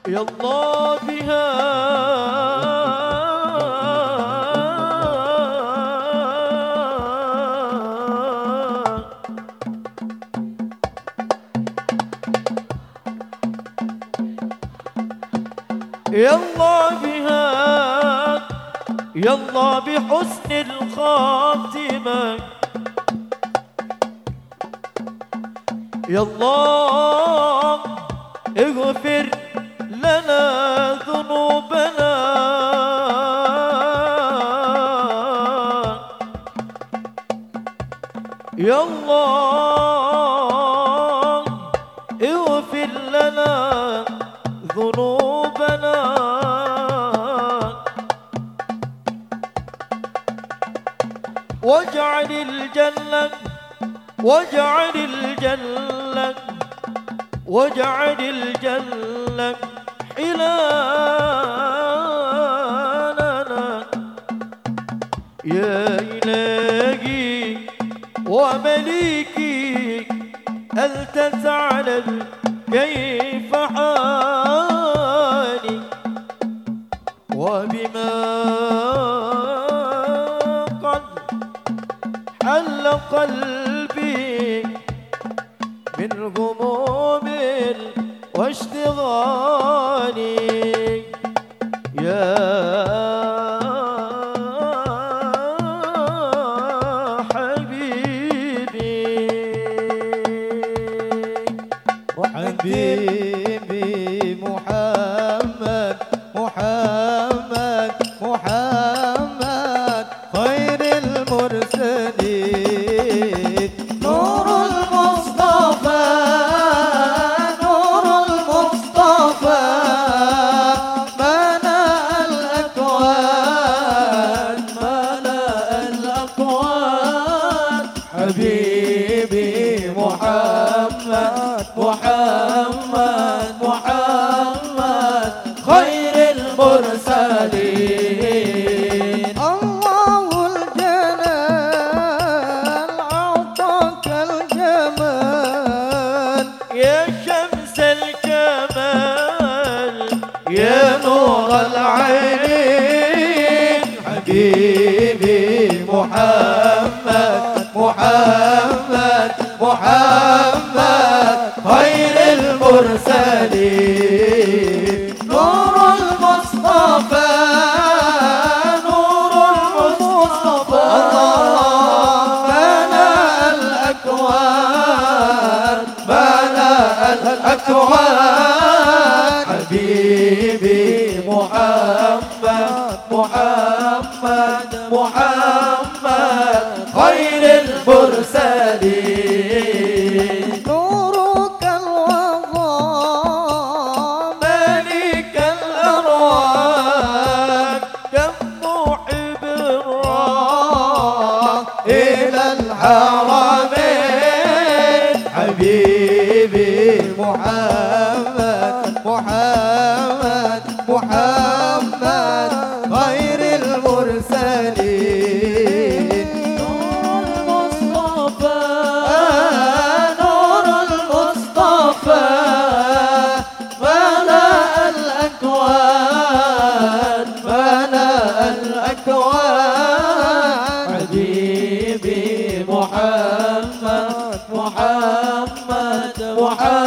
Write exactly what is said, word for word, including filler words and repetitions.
يلا بها يلا بها يلا بحسن الخاتمة يلا اغفر لنا ذنوبنا يلا اغفر لنا ذنوبنا واجعل الجنة واجعل الجنة واجعل الجنة حلالنا يا إلهي ومليكي أنت تعلم كيف حالي وبما قد حل قلبي من غموم واشتغالي يا حبيبي وحبيبي محمد محمد محمد خير المرسلين نور المصطفى نور المصطفى ملأ الأكوان ملأ الأكوان حبيبي محمد محمد محمد خير المرسلين الله الجلال أعطاك الجمال يا شمس الكمال يا نور العين حبيبي محمد محمد محمد خير المرسلين نور المصطفى نور المصطفى ملأ الأكوان ملأ الأكوان حبيبي محمد محمد محمد خير المرسلين نورك الوضاء ملك الأرواح كم محب راح إلى الحرمين حبيبي محمد محمد محمد خير المرسلين نور المصطفى نور المصطفى ملأ الأكوان ملأ الأكوان حبيبي محمد محمد محمد